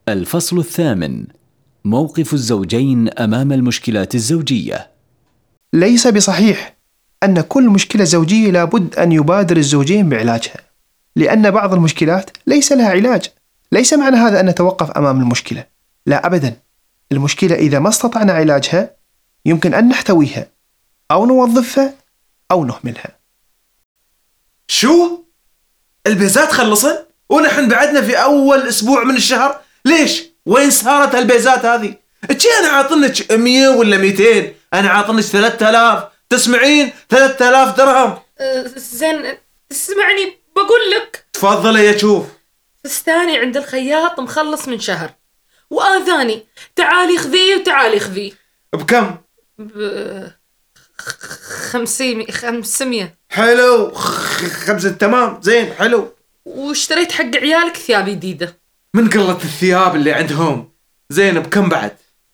الفصل الثامن: موقف الزوجين أمام المشكلات الزوجية. ليس بصحيح أن كل مشكلة زوجية لابد أن يبادر الزوجين بعلاجها، لأن بعض المشكلات ليس لها علاج. ليس معنى هذا أن نتوقف أمام المشكلة، لا أبدا. المشكلة إذا ما استطعنا علاجها يمكن أن نحتويها أو نوظفها أو نهملها. شو؟ البيزات خلصن؟ ونحن بعدنا في أول أسبوع من الشهر؟ ليش؟ وين صارت هالبيزات هذه؟ أنا عاطنك 100 ولا 200؟ أنا عاطنك 3000. تسمعين؟ 3000 درهم. زين اسمعني بقول لك. تفضلي يا شوف. فستاني عند الخياط مخلص من شهر، وآذاني تعالي خذيه وتعالي خذيه. بكم؟ 500. حلو. 5 تمام. زين حلو. واشتريت حق عيالك ثياب جديدة. من قلة الثياب اللي عندهم. زين بكم بعد؟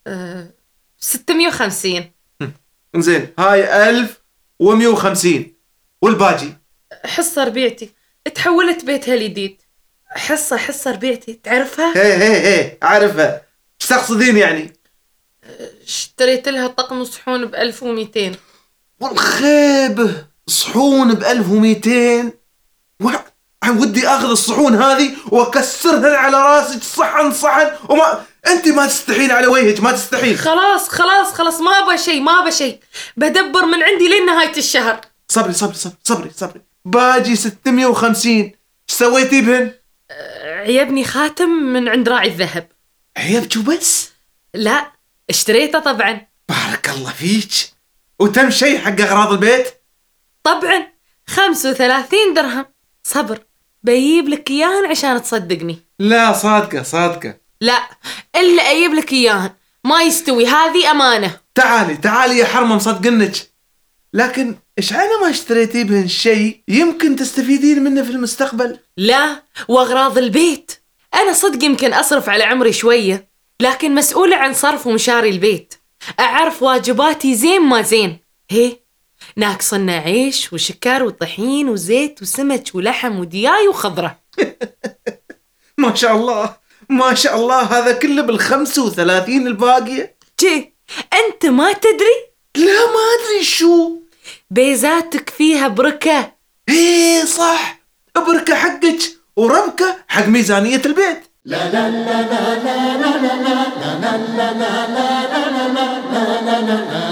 650. زين هاي 1150. والباقي؟ حصة ربيعتي، تحولت بيتها الجديد. حصة ربيعتي تعرفها؟ هي أعرفها. ايش تقصدين يعني؟ اشتريت لها طقم صحون ب1200. والخيبة صحون ب1200. ودي اخذ الصحون هذه واكسرها على راسك صحن وما انت ما تستحين على وجهك، ما تستحين. خلاص ما ابغى شيء بدبر من عندي لين نهاية الشهر. صبري. باجي 650. ايش سويتي بهن؟ عيبني خاتم من عند راعي الذهب. عيبك وبس؟ لا اشتريته طبعا. بارك الله فيك. وتم شيء حق اغراض البيت؟ طبعا 35 درهم. صبر بيجيب لك اياهن عشان تصدقني. لا صادقة. لا الا اجيب لك اياهن ما يستوي، هذه امانة. تعالي يا حرمة مصدقنك. لكن ايش على ما اشتريتي بهن شيء يمكن تستفيدين منه في المستقبل؟ لا واغراض البيت. انا صدق يمكن اصرف على عمري شوية، لكن مسؤولة عن صرف ومشاري البيت. اعرف واجباتي زين ما زين. ناقصنا عيش وشكر وطحين وزيت وسمك ولحم ودياي وخضرة. ما شاء الله هذا كله بال35 الباقية. انت ما تدري؟ لا ما ادري شو. بيزاتك فيها بركة. صح، بركة حقك وربكة حق ميزانية البيت. لا لا لا لا لا لا لا لا لا لا لا لا لا لا لا لا لا